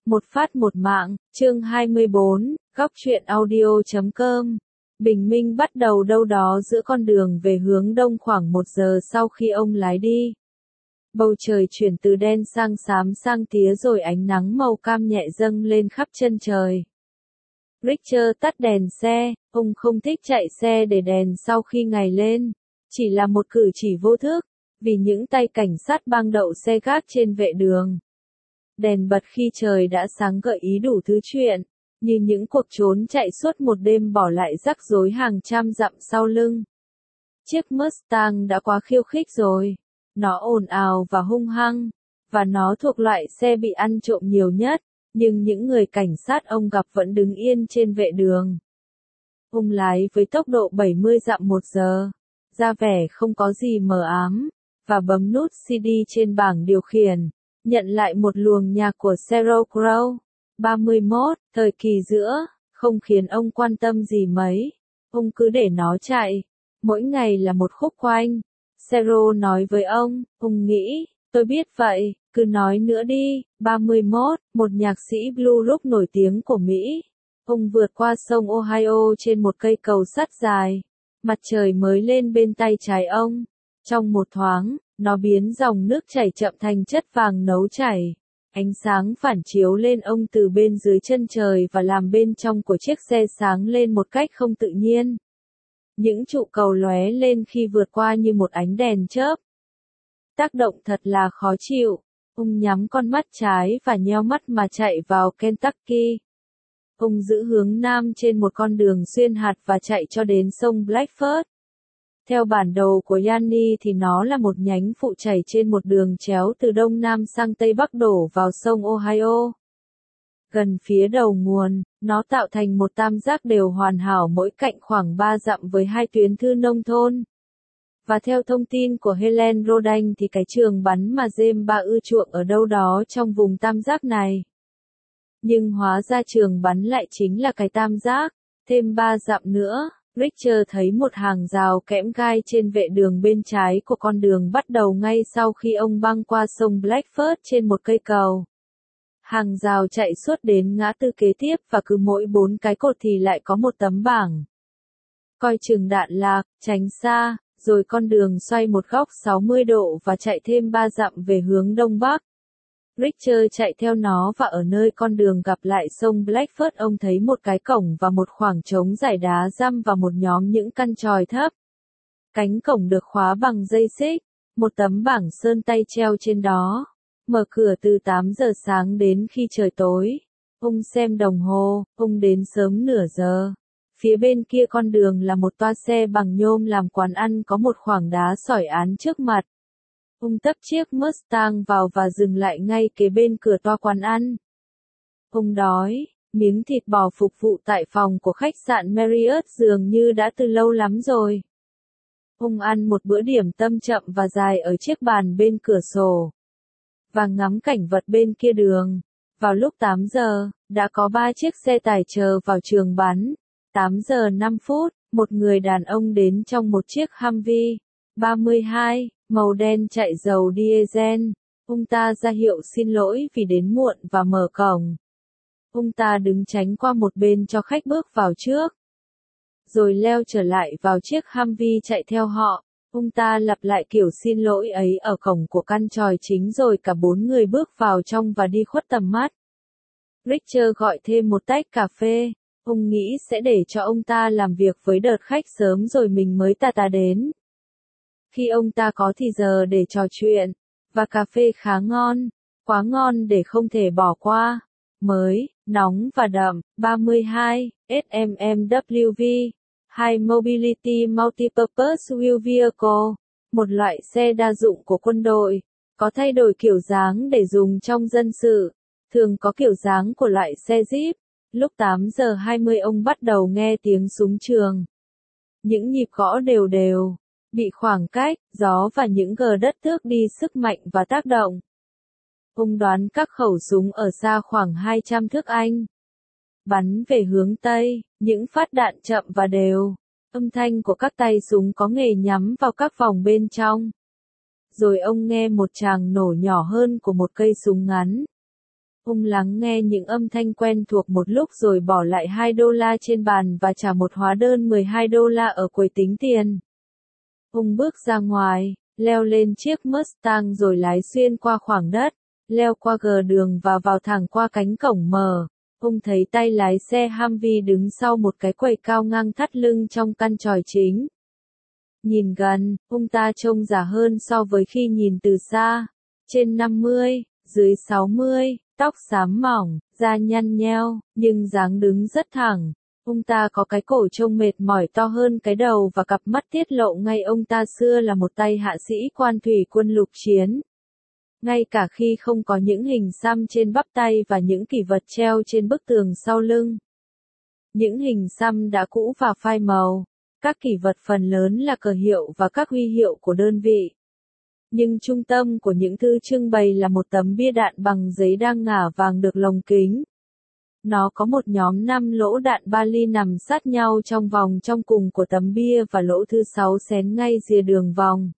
Một phát một mạng, chương 24, góc truyện audio.com. Bình minh bắt đầu đâu đó giữa con đường về hướng đông khoảng 1 giờ sau khi ông lái đi. Bầu trời chuyển từ đen sang xám sang tía rồi ánh nắng màu cam nhẹ dâng lên khắp chân trời. Richard tắt đèn xe, ông không thích chạy xe để đèn sau khi ngày lên. Chỉ là một cử chỉ vô thức, vì những tay cảnh sát bang đậu xe gác trên vệ đường. Đèn bật khi trời đã sáng gợi ý đủ thứ chuyện, như những cuộc trốn chạy suốt một đêm bỏ lại rắc rối hàng trăm dặm sau lưng. Chiếc Mustang đã quá khiêu khích rồi. Nó ồn ào và hung hăng, và nó thuộc loại xe bị ăn trộm nhiều nhất, nhưng những người cảnh sát ông gặp vẫn đứng yên trên vệ đường. Ông lái với tốc độ 70 dặm một giờ, ra vẻ không có gì mờ ám, và bấm nút CD trên bảng điều khiển, nhận lại một luồng nhạc của Sheryl Crow. 31, thời kỳ giữa, không khiến ông quan tâm gì mấy. Ông cứ để nó chạy. Mỗi ngày là một khúc quanh. Sheryl nói với ông nghĩ, tôi biết vậy, cứ nói nữa đi. 31, một nhạc sĩ blues rock nổi tiếng của Mỹ. Ông vượt qua sông Ohio trên một cây cầu sắt dài. Mặt trời mới lên bên tay trái ông. Trong một thoáng, nó biến dòng nước chảy chậm thành chất vàng nấu chảy. Ánh sáng phản chiếu lên ông từ bên dưới chân trời và làm bên trong của chiếc xe sáng lên một cách không tự nhiên. Những trụ cầu lóe lên khi vượt qua như một ánh đèn chớp. Tác động thật là khó chịu. Ông nhắm con mắt trái và nheo mắt mà chạy vào Kentucky. Ông giữ hướng nam trên một con đường xuyên hạt và chạy cho đến sông Blackford. Theo bản đồ của Yanni thì nó là một nhánh phụ chảy trên một đường chéo từ đông nam sang tây bắc đổ vào sông Ohio. Gần phía đầu nguồn, nó tạo thành một tam giác đều hoàn hảo mỗi cạnh khoảng 3 dặm với 2 tuyến thư nông thôn. Và theo thông tin của Helen Rodan thì cái trường bắn mà James Ba ưa chuộng ở đâu đó trong vùng tam giác này. Nhưng hóa ra trường bắn lại chính là cái tam giác, thêm 3 dặm nữa. Richard thấy một hàng rào kẽm gai trên vệ đường bên trái của con đường bắt đầu ngay sau khi ông băng qua sông Blackford trên một cây cầu. Hàng rào chạy suốt đến ngã tư kế tiếp và cứ mỗi 4 cái cột thì lại có một tấm bảng. Coi chừng đạn lạc, tránh xa, rồi con đường xoay một góc 60 độ và chạy thêm 3 dặm về hướng đông bắc. Richard chạy theo nó và ở nơi con đường gặp lại sông Blackford ông thấy một cái cổng và một khoảng trống rải đá răm và một nhóm những căn chòi thấp. Cánh cổng được khóa bằng dây xích, một tấm bảng sơn tay treo trên đó. Mở cửa từ 8 giờ sáng đến khi trời tối. Ông xem đồng hồ, ông đến sớm nửa giờ. Phía bên kia con đường là một toa xe bằng nhôm làm quán ăn có một khoảng đá sỏi án trước mặt. Ông tấp chiếc Mustang vào và dừng lại ngay kế bên cửa toa quán ăn. Ông đói, miếng thịt bò phục vụ tại phòng của khách sạn Marriott dường như đã từ lâu lắm rồi. Ông ăn một bữa điểm tâm chậm và dài ở chiếc bàn bên cửa sổ. Và ngắm cảnh vật bên kia đường. Vào lúc 8 giờ, đã có 3 chiếc xe tải chờ vào trường bắn. 8 giờ 5 phút, một người đàn ông đến trong một chiếc Humvee. 32, màu đen chạy dầu diesel. Ông ta ra hiệu xin lỗi vì đến muộn và mở cổng. Ông ta đứng tránh qua một bên cho khách bước vào trước. Rồi leo trở lại vào chiếc Humvee chạy theo họ. Ông ta lặp lại kiểu xin lỗi ấy ở cổng của căn chòi chính rồi cả 4 người bước vào trong và đi khuất tầm mắt. Richard gọi thêm một tách cà phê. Ông nghĩ sẽ để cho ông ta làm việc với đợt khách sớm rồi mình mới tà đến. Khi ông ta có thì giờ để trò chuyện, và cà phê khá ngon, quá ngon để không thể bỏ qua. Mới, nóng và đậm, 32, SMMWV, High Mobility Multipurpose Wheel Vehicle, một loại xe đa dụng của quân đội, có thay đổi kiểu dáng để dùng trong dân sự, thường có kiểu dáng của loại xe Jeep. Lúc 8 giờ 20 ông bắt đầu nghe tiếng súng trường. Những nhịp gõ đều đều. Bị khoảng cách, gió và những gờ đất tước đi sức mạnh và tác động. Ông đoán các khẩu súng ở xa khoảng 200 thước Anh. Bắn về hướng Tây, những phát đạn chậm và đều. Âm thanh của các tay súng có nghề nhắm vào các vòng bên trong. Rồi ông nghe một tràng nổ nhỏ hơn của một cây súng ngắn. Ông lắng nghe những âm thanh quen thuộc một lúc rồi bỏ lại $2 trên bàn và trả một hóa đơn $12 ở quầy tính tiền. Ông bước ra ngoài, leo lên chiếc Mustang rồi lái xuyên qua khoảng đất, leo qua gờ đường và vào thẳng qua cánh cổng mở. Ông thấy tay lái xe Humvee đứng sau một cái quầy cao ngang thắt lưng trong căn tròi chính. Nhìn gần, ông ta trông già hơn so với khi nhìn từ xa. Trên 50, dưới 60, tóc xám mỏng, da nhăn nheo, nhưng dáng đứng rất thẳng. Ông ta có cái cổ trông mệt mỏi to hơn cái đầu và cặp mắt tiết lộ ngay ông ta xưa là một tay hạ sĩ quan thủy quân lục chiến. Ngay cả khi không có những hình xăm trên bắp tay và những kỷ vật treo trên bức tường sau lưng. Những hình xăm đã cũ và phai màu, các kỷ vật phần lớn là cờ hiệu và các huy hiệu của đơn vị. Nhưng trung tâm của những thứ trưng bày là một tấm bia đạn bằng giấy đang ngả vàng được lồng kính. Nó có một nhóm 5 lỗ đạn Bali nằm sát nhau trong vòng trong cùng của tấm bia và lỗ thứ 6 xén ngay rìa đường vòng.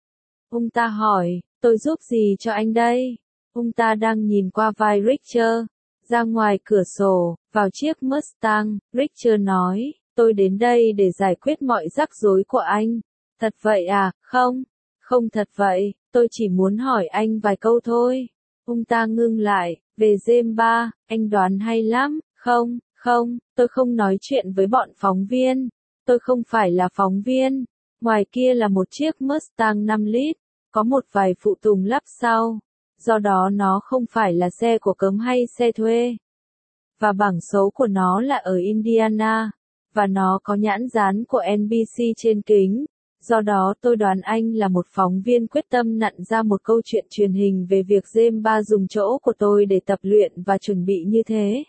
Ông ta hỏi, tôi giúp gì cho anh đây? Ông ta đang nhìn qua vai Richard, ra ngoài cửa sổ, vào chiếc Mustang. Richard nói, tôi đến đây để giải quyết mọi rắc rối của anh. Thật vậy à? Không, không thật vậy, tôi chỉ muốn hỏi anh vài câu thôi. Ông ta ngưng lại, về James 3, anh đoán hay lắm. Không, tôi không nói chuyện với bọn phóng viên. Tôi không phải là phóng viên. Ngoài kia là một chiếc Mustang 5 lít, có một vài phụ tùng lắp sau. Do đó nó không phải là xe của cấm hay xe thuê. Và bảng số của nó là ở Indiana. Và nó có nhãn dán của NBC trên kính. Do đó tôi đoán anh là một phóng viên quyết tâm nặn ra một câu chuyện truyền hình về việc James 3 dùng chỗ của tôi để tập luyện và chuẩn bị như thế.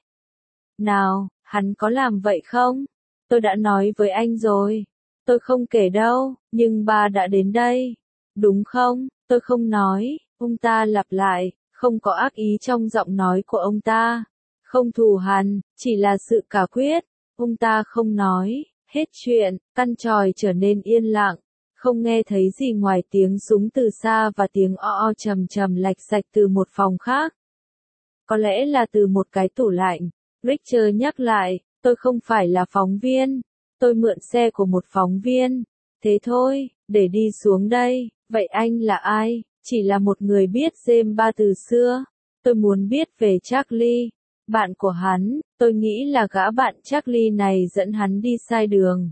Nào, hắn có làm vậy không? Tôi đã nói với anh rồi. Tôi không kể đâu, nhưng bà đã đến đây. Đúng không? Tôi không nói. Ông ta lặp lại, không có ác ý trong giọng nói của ông ta. Không thù hằn, chỉ là sự quả quyết. Ông ta không nói. Hết chuyện, căn tròi trở nên yên lặng. Không nghe thấy gì ngoài tiếng súng từ xa và tiếng o trầm trầm lạch sạch từ một phòng khác. Có lẽ là từ một cái tủ lạnh. Richard nhắc lại, tôi không phải là phóng viên. Tôi mượn xe của một phóng viên. Thế thôi, để đi xuống đây. Vậy anh là ai? Chỉ là một người biết James 3 từ xưa. Tôi muốn biết về Charlie. Bạn của hắn, tôi nghĩ là gã bạn Charlie này dẫn hắn đi sai đường.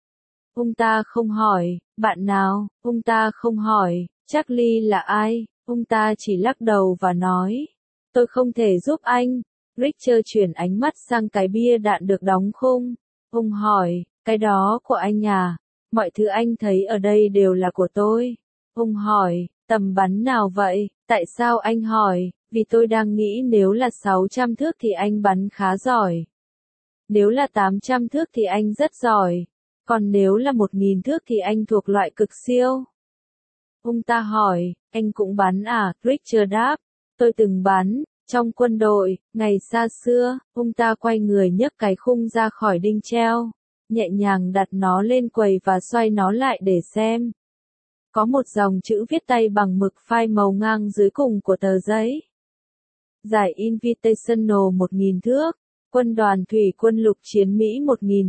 Ông ta không hỏi, bạn nào? Ông ta không hỏi, Charlie là ai? Ông ta chỉ lắc đầu và nói, tôi không thể giúp anh. Richard chuyển ánh mắt sang cái bia đạn được đóng khung. Ông hỏi, cái đó của anh à? Mọi thứ anh thấy ở đây đều là của tôi. Ông hỏi, tầm bắn nào vậy? Tại sao anh hỏi? Vì tôi đang nghĩ nếu là 600 thước thì anh bắn khá giỏi. Nếu là 800 thước thì anh rất giỏi. Còn nếu là 1000 thước thì anh thuộc loại cực siêu. Ông ta hỏi, anh cũng bắn à? Richard đáp, tôi từng bắn, trong quân đội, ngày xa xưa. Ông ta quay người nhấc cái khung ra khỏi đinh treo, nhẹ nhàng đặt nó lên quầy và xoay nó lại để xem. Có một dòng chữ viết tay bằng mực phai màu ngang dưới cùng của tờ giấy. Giải Invitational 1000 thước, Quân đoàn Thủy quân lục chiến Mỹ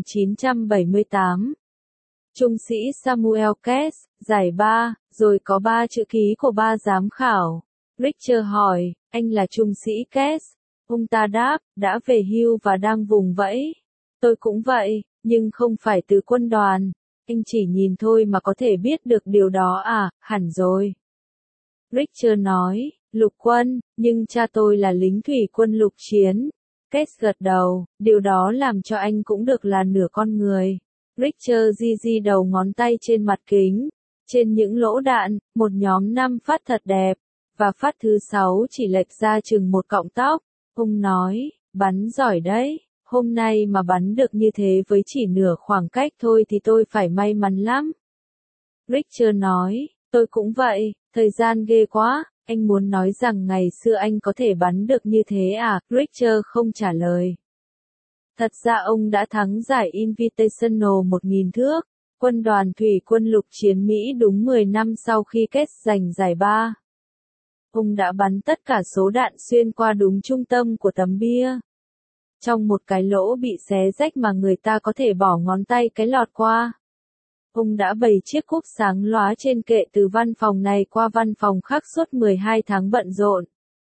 1978. Trung sĩ Samuel Kess, giải 3, rồi có 3 chữ ký của 3 giám khảo. Richard hỏi, anh là trung sĩ Kess? Ông ta đáp, đã về hưu và đang vùng vẫy. Tôi cũng vậy, nhưng không phải từ quân đoàn. Anh chỉ nhìn thôi mà có thể biết được điều đó à? Hẳn rồi. Richard nói, lục quân, nhưng cha tôi là lính thủy quân lục chiến. Kess gật đầu, điều đó làm cho anh cũng được là nửa con người. Richard di đầu ngón tay trên mặt kính. Trên những lỗ đạn, một nhóm 5 phát thật đẹp, và phát thứ 6 chỉ lệch ra chừng một cọng tóc. Ông nói, bắn giỏi đấy, hôm nay mà bắn được như thế với chỉ nửa khoảng cách thôi thì tôi phải may mắn lắm. Richard nói, tôi cũng vậy, thời gian ghê quá. Anh muốn nói rằng ngày xưa anh có thể bắn được như thế à? Richard không trả lời. Thật ra ông đã thắng giải Invitational 1000 thước, quân đoàn thủy quân lục chiến Mỹ đúng 10 năm sau khi Kess giành giải 3. Ông đã bắn tất cả số đạn xuyên qua đúng trung tâm của tấm bia. Trong một cái lỗ bị xé rách mà người ta có thể bỏ ngón tay cái lọt qua. Ông đã bày chiếc cúp sáng lóa trên kệ từ văn phòng này qua văn phòng khác suốt 12 tháng bận rộn.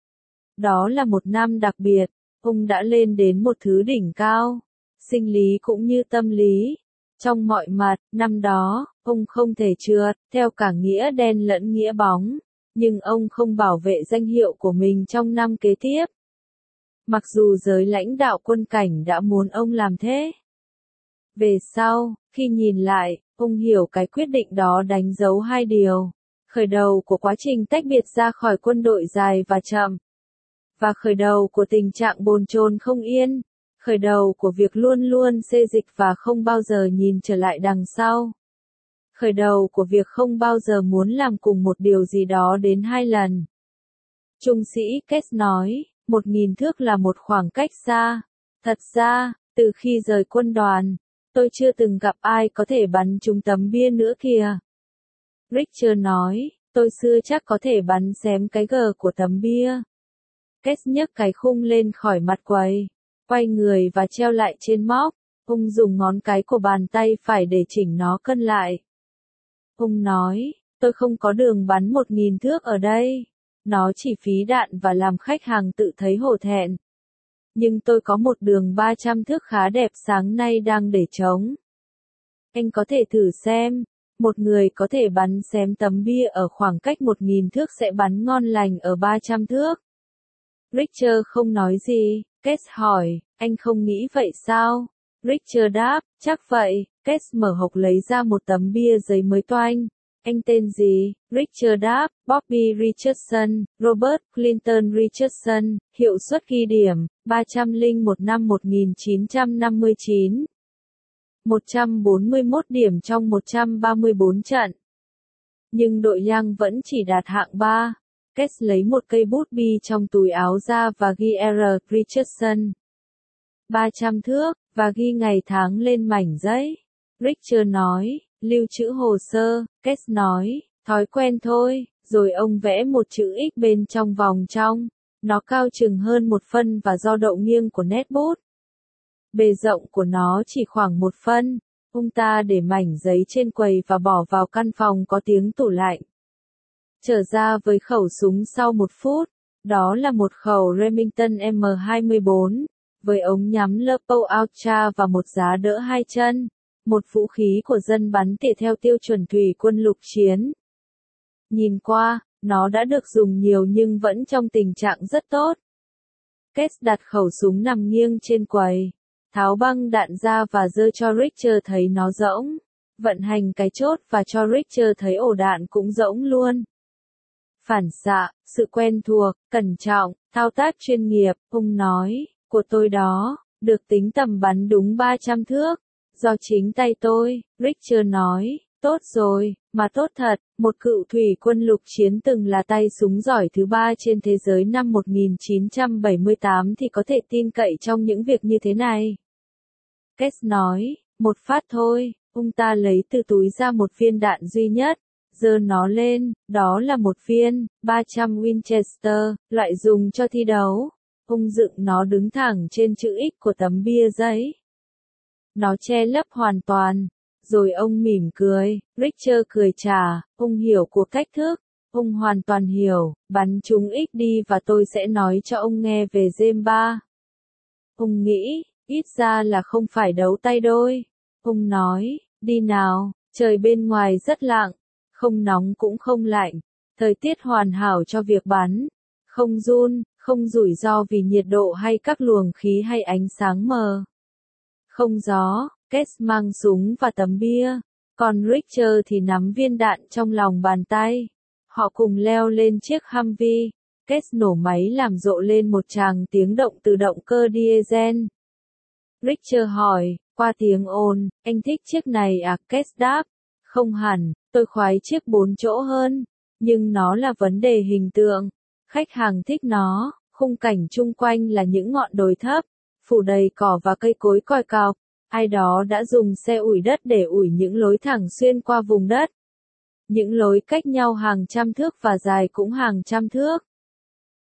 Đó là một năm đặc biệt, ông đã lên đến một thứ đỉnh cao, sinh lý cũng như tâm lý. Trong mọi mặt, năm đó, ông không thể trượt, theo cả nghĩa đen lẫn nghĩa bóng, nhưng ông không bảo vệ danh hiệu của mình trong năm kế tiếp. Mặc dù giới lãnh đạo quân cảnh đã muốn ông làm thế. Về sau, khi nhìn lại, ông hiểu cái quyết định đó đánh dấu hai điều. Khởi đầu của quá trình tách biệt ra khỏi quân đội dài và chậm. Và khởi đầu của tình trạng bồn chồn không yên. Khởi đầu của việc luôn luôn xê dịch và không bao giờ nhìn trở lại đằng sau. Khởi đầu của việc không bao giờ muốn làm cùng một điều gì đó đến hai lần. Trung sĩ Kess nói, 1000 thước là một khoảng cách xa. Thật ra, từ khi rời quân đoàn, tôi chưa từng gặp ai có thể bắn trúng tấm bia nữa kìa. Richter nói, tôi xưa chắc có thể bắn xém cái gờ của tấm bia. Kess nhấc cái khung lên khỏi mặt quầy, quay người và treo lại trên móc. Ông dùng ngón cái của bàn tay phải để chỉnh nó cân lại. Ông nói, tôi không có đường bắn 1000 thước ở đây. Nó chỉ phí đạn và làm khách hàng tự thấy hổ thẹn. Nhưng tôi có một đường 300 thước khá đẹp sáng nay đang để trống. Anh có thể thử xem, một người có thể bắn xém tấm bia ở khoảng cách 1000 thước sẽ bắn ngon lành ở 300 thước. Richter không nói gì, Kess hỏi, anh không nghĩ vậy sao? Richter đáp, chắc vậy. Kess mở hộc lấy ra một tấm bia giấy mới toanh. Anh tên gì? Richter đáp, Bobby Richardson, Robert Clinton Richardson, hiệu suất ghi điểm, 301 năm 1959. 141 điểm trong 134 trận. Nhưng đội Young vẫn chỉ đạt hạng 3. Kess lấy một cây bút bi trong túi áo ra và ghi R. Richardson. 300 thước, và ghi ngày tháng lên mảnh giấy. Richter nói, lưu trữ hồ sơ, Kess nói, thói quen thôi, rồi ông vẽ một chữ X bên trong vòng trong. Nó cao chừng hơn 1 phân và do độ nghiêng của nét bút. Bề rộng của nó chỉ khoảng 1 phân. Ông ta để mảnh giấy trên quầy và bỏ vào căn phòng có tiếng tủ lạnh. Trở ra với khẩu súng sau 1 phút. Đó là một khẩu Remington M24, với ống nhắm Leupold Ultra và một giá đỡ 2 chân. Một vũ khí của dân bắn tỉa theo tiêu chuẩn thủy quân lục chiến. Nhìn qua, nó đã được dùng nhiều nhưng vẫn trong tình trạng rất tốt. Kess đặt khẩu súng nằm nghiêng trên quầy, tháo băng đạn ra và giơ cho Richter thấy nó rỗng. Vận hành cái chốt và cho Richter thấy ổ đạn cũng rỗng luôn. Phản xạ, sự quen thuộc, cẩn trọng, thao tác chuyên nghiệp, ông nói, của tôi đó, được tính tầm bắn đúng 300 thước. Do chính tay tôi, Richter nói, tốt rồi, mà tốt thật, một cựu thủy quân lục chiến từng là tay súng giỏi thứ 3 trên thế giới năm 1978 thì có thể tin cậy trong những việc như thế này. Kess nói, một phát thôi, ông ta lấy từ túi ra một viên đạn duy nhất, giơ nó lên, đó là một viên, 300 Winchester, loại dùng cho thi đấu. Ông dựng nó đứng thẳng trên chữ X của tấm bia giấy. Nó che lấp hoàn toàn. Rồi ông mỉm cười, Richter cười trả, ông hiểu cuộc cách thức. Ông hoàn toàn hiểu, bắn trúng X đi và tôi sẽ nói cho ông nghe về James 3. Ông nghĩ, ít ra là không phải đấu tay đôi. Ông nói, đi nào, trời bên ngoài rất lặng, không nóng cũng không lạnh, thời tiết hoàn hảo cho việc bắn, không run, không rủi ro vì nhiệt độ hay các luồng khí hay ánh sáng mờ. Không gió, Kess mang súng và tấm bia, còn Richter thì nắm viên đạn trong lòng bàn tay. Họ cùng leo lên chiếc Humvee, Kess nổ máy làm rộ lên một tràng tiếng động từ động cơ diesel. Richter hỏi, qua tiếng ồn, anh thích chiếc này à? Kess đáp, không hẳn, tôi khoái chiếc 4 chỗ hơn, nhưng nó là vấn đề hình tượng. Khách hàng thích nó, khung cảnh chung quanh là những ngọn đồi thấp, phủ đầy cỏ và cây cối còi cọc. Ai đó đã dùng xe ủi đất để ủi những lối thẳng xuyên qua vùng đất. Những lối cách nhau hàng trăm thước và dài cũng hàng trăm thước.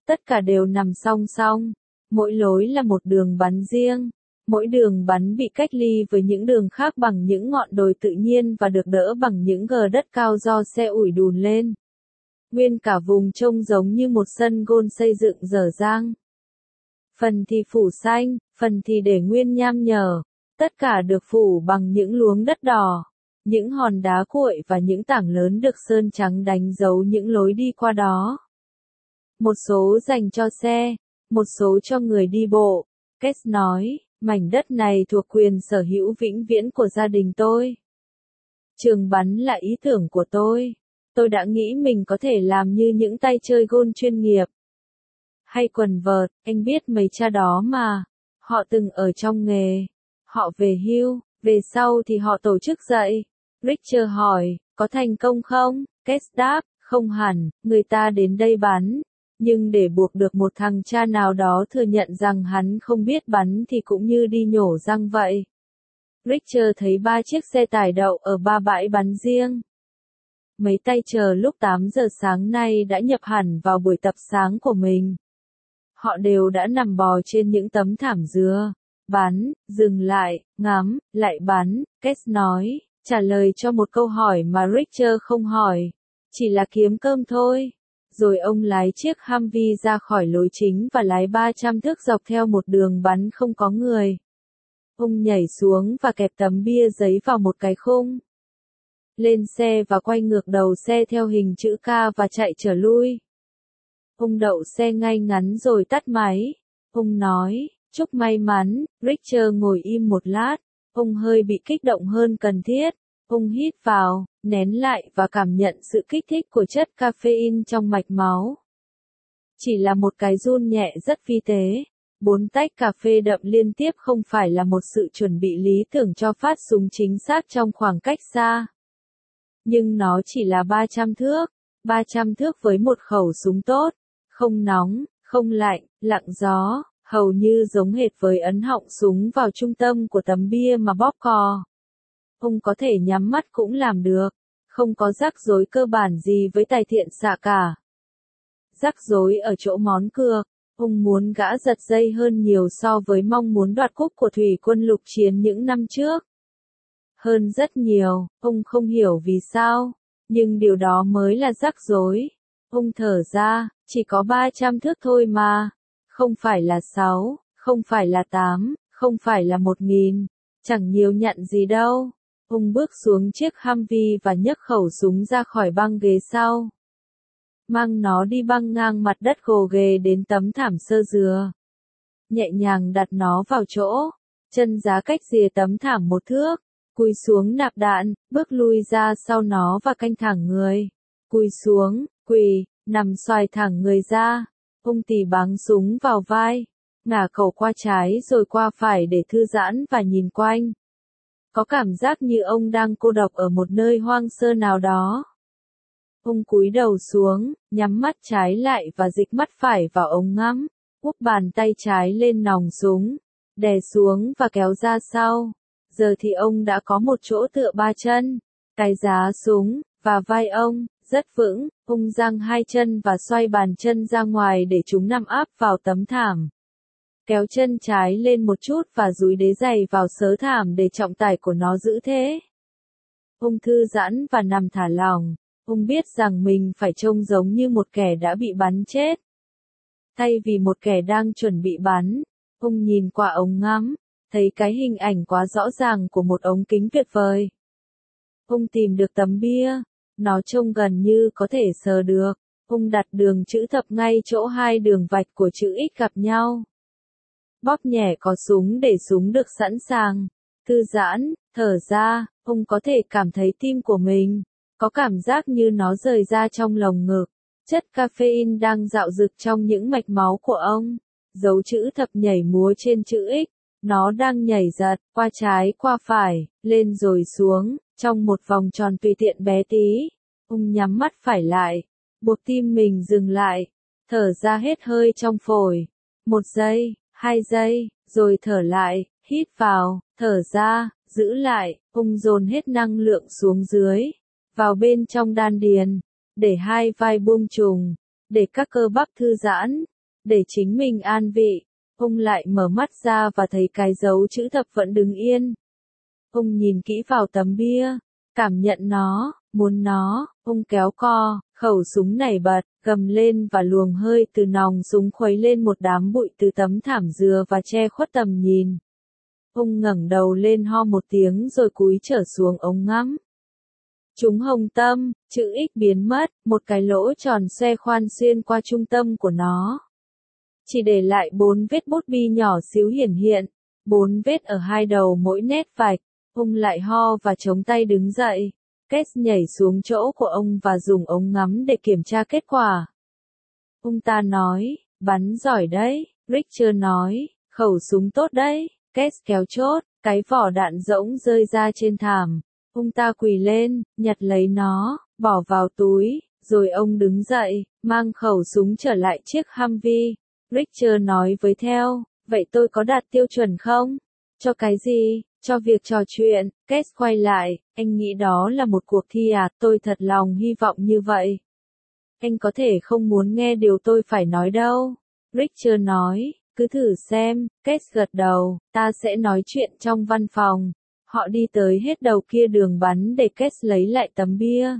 tất cả đều nằm song song, mỗi lối là một đường bắn riêng. Mỗi đường bắn bị cách ly với những đường khác bằng những ngọn đồi tự nhiên và được đỡ bằng những gờ đất cao do xe ủi đùn lên. Nguyên cả vùng trông giống như một sân golf xây dựng dở dang. Phần thì phủ xanh, phần thì để nguyên nham nhở, tất cả được phủ bằng những luống đất đỏ, những hòn đá cuội và những tảng lớn được sơn trắng đánh dấu những lối đi qua đó. Một số dành cho xe, một số cho người đi bộ, Kết nói. Mảnh đất này thuộc quyền sở hữu vĩnh viễn của gia đình tôi. Trường bắn là ý tưởng của tôi. Tôi đã nghĩ mình có thể làm như những tay chơi golf chuyên nghiệp. Hay quần vợt, anh biết mấy cha đó mà. Họ từng ở trong nghề. Họ về hưu, về sau thì họ tổ chức dạy. Richard hỏi, có thành công không? Kết đáp, không hẳn, người ta đến đây bắn. Nhưng để buộc được một thằng cha nào đó thừa nhận rằng hắn không biết bắn thì cũng như đi nhổ răng vậy. Richard thấy 3 chiếc xe tải đậu ở 3 bãi bắn riêng. Mấy tay chờ lúc 8 giờ sáng nay đã nhập hẳn vào buổi tập sáng của mình. Họ đều đã nằm bò trên những tấm thảm dừa. Bắn, dừng lại, ngắm, lại bắn, Kết nói, trả lời cho một câu hỏi mà Richard không hỏi. Chỉ là kiếm cơm thôi. Rồi ông lái chiếc Humvee ra khỏi lối chính và lái 300 thước dọc theo một đường bắn không có người. Ông nhảy xuống và kẹp tấm bia giấy vào một cái khung. Lên xe và quay ngược đầu xe theo hình chữ K và chạy trở lui. Ông đậu xe ngay ngắn rồi tắt máy. Ông nói, chúc may mắn. Richard ngồi im một lát. Ông hơi bị kích động hơn cần thiết. Ông hít vào, nén lại và cảm nhận sự kích thích của chất caffeine trong mạch máu. Chỉ là một cái run nhẹ rất vi tế. 4 tách cà phê đậm liên tiếp không phải là một sự chuẩn bị lý tưởng cho phát súng chính xác trong khoảng cách xa. Nhưng nó chỉ là 300 thước. 300 thước với một khẩu súng tốt. Không nóng, không lạnh, lặng gió, hầu như giống hệt với ấn họng súng vào trung tâm của tấm bia mà bóp cò. Ông có thể nhắm mắt cũng làm được. Không có rắc rối cơ bản gì với tài thiện xạ cả. Rắc rối ở chỗ món cược. Ông muốn gã giật dây hơn nhiều so với mong muốn đoạt cúp của thủy quân lục chiến những năm trước. Hơn rất nhiều, ông không hiểu vì sao. Nhưng điều đó mới là rắc rối. Ông thở ra, chỉ có 300 thước thôi mà. Không phải là 6, không phải là 8, không phải là 1000. Chẳng nhiều nhận gì đâu. Ông bước xuống chiếc Humvee và nhấc khẩu súng ra khỏi băng ghế sau. Mang nó đi băng ngang mặt đất gồ ghề đến tấm thảm sơ dừa. Nhẹ nhàng đặt nó vào chỗ. Chân giá cách rìa tấm thảm 1 thước. Cúi xuống nạp đạn, bước lui ra sau nó và canh thẳng người. Cúi xuống, quỳ, nằm xoài thẳng người ra. Ông tì báng súng vào vai. Ngả cầu qua trái rồi qua phải để thư giãn và nhìn quanh. Có cảm giác như ông đang cô độc ở một nơi hoang sơ nào đó. Ông cúi đầu xuống, nhắm mắt trái lại và dịch mắt phải vào ống ngắm, úp bàn tay trái lên nòng súng, đè xuống và kéo ra sau. Giờ thì ông đã có một chỗ tựa 3 chân, cái giá súng, và vai ông, rất vững. Ông giang 2 chân và xoay bàn chân ra ngoài để chúng nằm áp vào tấm thảm. Kéo chân trái lên một chút và dúi đế giày vào sớ thảm để trọng tải của nó giữ thế. Ông thư giãn và nằm thả lỏng. Ông biết rằng mình phải trông giống như một kẻ đã bị bắn chết. Thay vì một kẻ đang chuẩn bị bắn, ông nhìn qua ống ngắm, thấy cái hình ảnh quá rõ ràng của một ống kính tuyệt vời. Ông tìm được tấm bia, nó trông gần như có thể sờ được. Ông đặt đường chữ thập ngay chỗ 2 đường vạch của chữ X gặp nhau. Bóp nhẹ cò súng để súng được sẵn sàng. Thư giãn, thở ra, ông có thể cảm thấy tim của mình. Có cảm giác như nó rời ra trong lồng ngực. Chất caffeine đang dạo dực trong những mạch máu của ông. Dấu chữ thập nhảy múa trên chữ X. Nó đang nhảy giật, qua trái qua phải, lên rồi xuống, trong một vòng tròn tùy tiện bé tí. Ông nhắm mắt phải lại, buộc tim mình dừng lại, thở ra hết hơi trong phổi. 1 giây, 2 giây, rồi thở lại, hít vào, thở ra, giữ lại. Ông dồn hết năng lượng xuống dưới, vào bên trong đan điền, để 2 vai buông trùng, để các cơ bắp thư giãn, để chính mình an vị. Ông lại mở mắt ra và thấy cái dấu chữ thập vẫn đứng yên. Ông nhìn kỹ vào tấm bia, cảm nhận nó, muốn nó, ông kéo co, khẩu súng nảy bật, gầm lên và luồng hơi từ nòng súng khuấy lên một đám bụi từ tấm thảm dừa và che khuất tầm nhìn. Ông ngẩng đầu lên ho một tiếng rồi cúi trở xuống ống ngắm. Trúng hồng tâm, chữ X biến mất, một cái lỗ tròn xoe khoan xuyên qua trung tâm của nó. Chỉ để lại 4 vết bút bi nhỏ xíu hiển hiện, 4 vết ở hai đầu mỗi nét vạch. Ông lại ho và chống tay đứng dậy. Case nhảy xuống chỗ của ông và dùng ống ngắm để kiểm tra kết quả. Ông ta nói, bắn giỏi đấy. Richter nói, khẩu súng tốt đấy. Case kéo chốt, cái vỏ đạn rỗng rơi ra trên thảm. Ông ta quỳ lên, nhặt lấy nó, bỏ vào túi, rồi ông đứng dậy, mang khẩu súng trở lại chiếc Humvee. Richter nói với Theo, vậy tôi có đạt tiêu chuẩn không? Cho cái gì? Cho việc trò chuyện. Case quay lại, anh nghĩ đó là một cuộc thi à? Tôi thật lòng hy vọng như vậy. Anh có thể không muốn nghe điều tôi phải nói đâu. Richter nói, cứ thử xem. Case gật đầu, ta sẽ nói chuyện trong văn phòng. Họ đi tới hết đầu kia đường bắn để Case lấy lại tấm bia.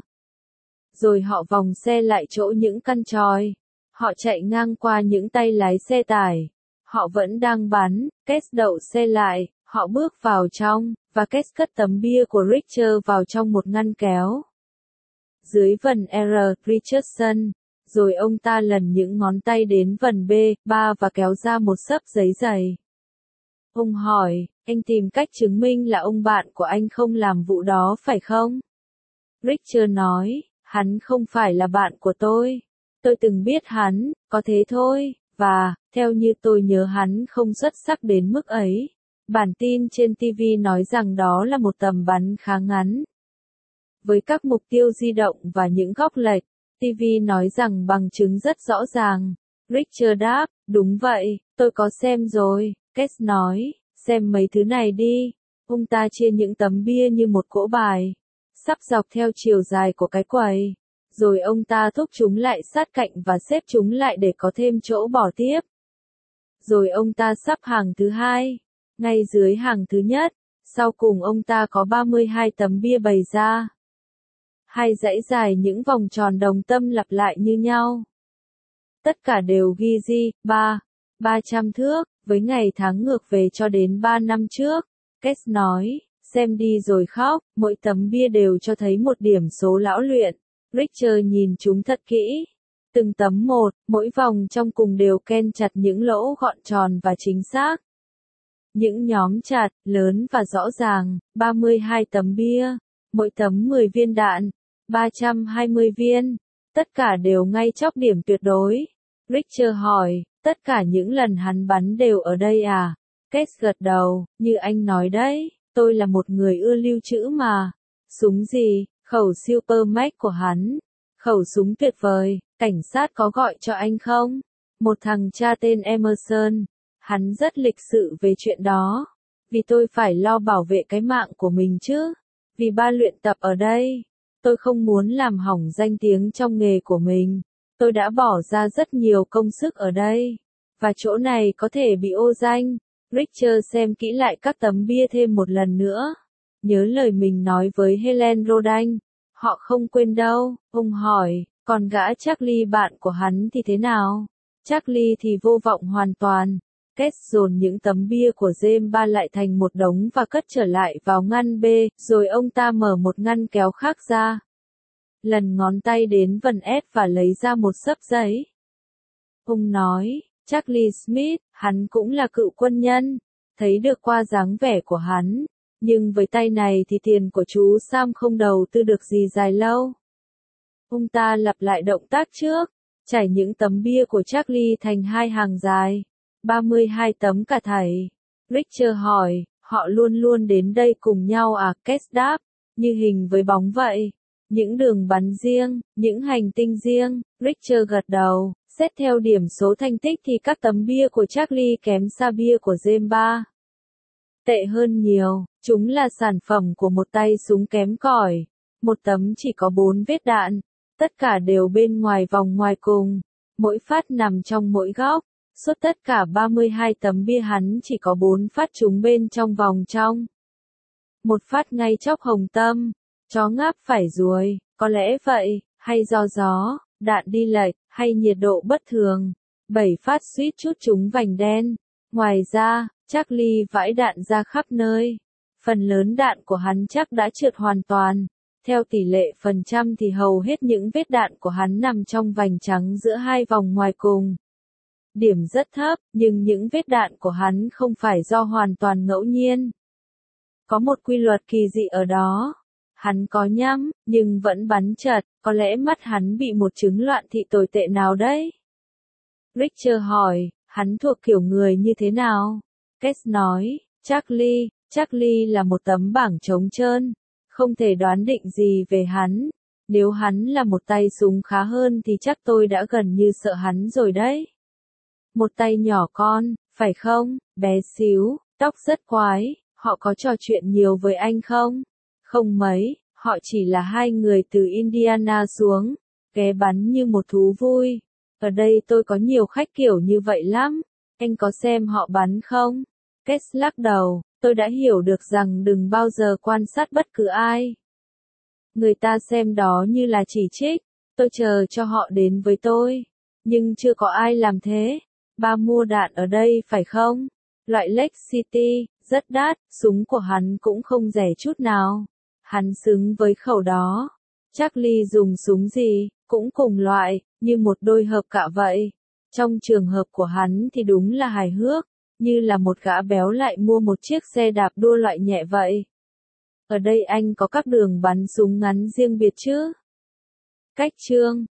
Rồi họ vòng xe lại chỗ những căn tròi. Họ chạy ngang qua những tay lái xe tải. Họ vẫn đang bắn. Case đậu xe lại. Họ bước vào trong, và Case cất tấm bia của Richter vào trong một ngăn kéo. Dưới vần R. Richardson, rồi ông ta lần những ngón tay đến vần B. 3 và kéo ra một xấp giấy dày. Ông hỏi, anh tìm cách chứng minh là ông bạn của anh không làm vụ đó phải không? Richter nói, hắn không phải là bạn của tôi. Tôi từng biết hắn, có thế thôi, và, theo như tôi nhớ hắn không xuất sắc đến mức ấy. Bản tin trên TV nói rằng đó là một tầm bắn khá ngắn. Với các mục tiêu di động và những góc lệch, TV nói rằng bằng chứng rất rõ ràng. Richter đáp, đúng vậy, tôi có xem rồi. Case nói, xem mấy thứ này đi. Ông ta chia những tấm bia như một cỗ bài, sắp dọc theo chiều dài của cái quầy. Rồi ông ta thúc chúng lại sát cạnh và xếp chúng lại để có thêm chỗ bỏ tiếp. Rồi ông ta sắp hàng thứ hai. Ngay dưới hàng thứ nhất, sau cùng ông ta có 32 tấm bia bày ra. Hai dãy dài những vòng tròn đồng tâm lặp lại như nhau. Tất cả đều ghi G, 300 thước, với ngày tháng ngược về cho đến 3 năm trước. Case nói, xem đi rồi khóc, mỗi tấm bia đều cho thấy một điểm số lão luyện. Richter nhìn chúng thật kỹ. Từng tấm một, mỗi vòng trong cùng đều ken chặt những lỗ gọn tròn và chính xác. Những nhóm chặt, lớn và rõ ràng, 32 tấm bia, mỗi tấm 10 viên đạn, 320 viên, tất cả đều ngay chóc điểm tuyệt đối. Richter hỏi, tất cả những lần hắn bắn đều ở đây à? Case gật đầu, như anh nói đấy, tôi là một người ưa lưu trữ mà. Súng gì? Khẩu Super Mac của hắn. Khẩu súng tuyệt vời, cảnh sát có gọi cho anh không? Một thằng cha tên Emerson. Hắn rất lịch sự về chuyện đó. Vì tôi phải lo bảo vệ cái mạng của mình chứ. Vì ba luyện tập ở đây. Tôi không muốn làm hỏng danh tiếng trong nghề của mình. Tôi đã bỏ ra rất nhiều công sức ở đây. Và chỗ này có thể bị ô danh. Richter xem kỹ lại các tấm bia thêm một lần nữa. Nhớ lời mình nói với Helen Rodan. Họ không quên đâu. Ông hỏi, còn gã Charlie bạn của hắn thì thế nào? Charlie thì vô vọng hoàn toàn. Case dồn những tấm bia của James 3 lại thành một đống và cất trở lại vào ngăn B, rồi ông ta mở một ngăn kéo khác ra. Lần ngón tay đến vần S và lấy ra một xấp giấy. Ông nói, Charlie Smith, hắn cũng là cựu quân nhân, thấy được qua dáng vẻ của hắn, nhưng với tay này thì tiền của chú Sam không đầu tư được gì dài lâu. Ông ta lặp lại động tác trước, trải những tấm bia của Charlie thành hai hàng dài. 32 tấm cả thảy. Richter hỏi, họ luôn luôn đến đây cùng nhau à? Case đáp, như hình với bóng vậy. Những đường bắn riêng, những hành tinh riêng. Richter gật đầu, xét theo điểm số thành tích thì các tấm bia của Charlie kém xa bia của James 3. Tệ hơn nhiều, chúng là sản phẩm của một tay súng kém cỏi. Một tấm chỉ có 4 vết đạn, tất cả đều bên ngoài vòng ngoài cùng. Mỗi phát nằm trong mỗi góc. Suốt tất cả 32 tấm bia hắn chỉ có 4 phát trúng bên trong vòng trong. Một phát ngay chóp hồng tâm, chó ngáp phải ruồi, có lẽ vậy, hay do gió, đạn đi lệch, hay nhiệt độ bất thường. 7 phát suýt chút trúng vành đen. Ngoài ra, Charlie vãi đạn ra khắp nơi. Phần lớn đạn của hắn chắc đã trượt hoàn toàn. Theo tỷ lệ phần trăm thì hầu hết những vết đạn của hắn nằm trong vành trắng giữa hai vòng ngoài cùng. Điểm rất thấp, nhưng những vết đạn của hắn không phải do hoàn toàn ngẫu nhiên. Có một quy luật kỳ dị ở đó. Hắn có nhắm, nhưng vẫn bắn chật, có lẽ mắt hắn bị một chứng loạn thị tồi tệ nào đấy. Richter hỏi, hắn thuộc kiểu người như thế nào? Cass nói, Charlie là một tấm bảng trống trơn, không thể đoán định gì về hắn. Nếu hắn là một tay súng khá hơn thì chắc tôi đã gần như sợ hắn rồi đấy. Một tay nhỏ con, phải không, bé xíu, tóc rất quái, họ có trò chuyện nhiều với anh không? Không mấy, họ chỉ là hai người từ Indiana xuống, ghé bắn như một thú vui. Ở đây tôi có nhiều khách kiểu như vậy lắm, anh có xem họ bắn không? Cass lắc đầu, tôi đã hiểu được rằng đừng bao giờ quan sát bất cứ ai. Người ta xem đó như là chỉ trích, tôi chờ cho họ đến với tôi. Nhưng chưa có ai làm thế. Ba mua đạn ở đây phải không? Loại Lake City, rất đắt, súng của hắn cũng không rẻ chút nào. Hắn xứng với khẩu đó. Charlie dùng súng gì, cũng cùng loại, như một đôi hợp cả vậy. Trong trường hợp của hắn thì đúng là hài hước, như là một gã béo lại mua một chiếc xe đạp đua loại nhẹ vậy. Ở đây anh có các đường bắn súng ngắn riêng biệt chứ? Cách chương